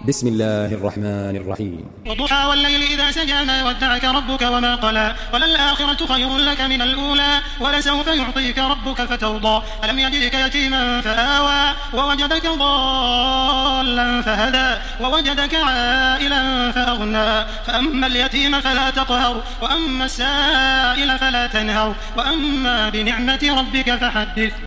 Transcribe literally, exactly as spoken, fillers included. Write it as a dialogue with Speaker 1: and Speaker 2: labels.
Speaker 1: بسم الله الرحمن الرحيم.
Speaker 2: والضحى والليل إذا سجى ما ودعك ربك وما قلى وللآخرة خير لك من الأولى ولسوف يعطيك ربك فترضى ألم يجدك يتيما فآوى ووجدك ضالا فهدى ووجدك عائلا فأغنى فأما اليتيم فلا تقهر وأما السائل فلا تنهر وأما بنعمة ربك فحدث.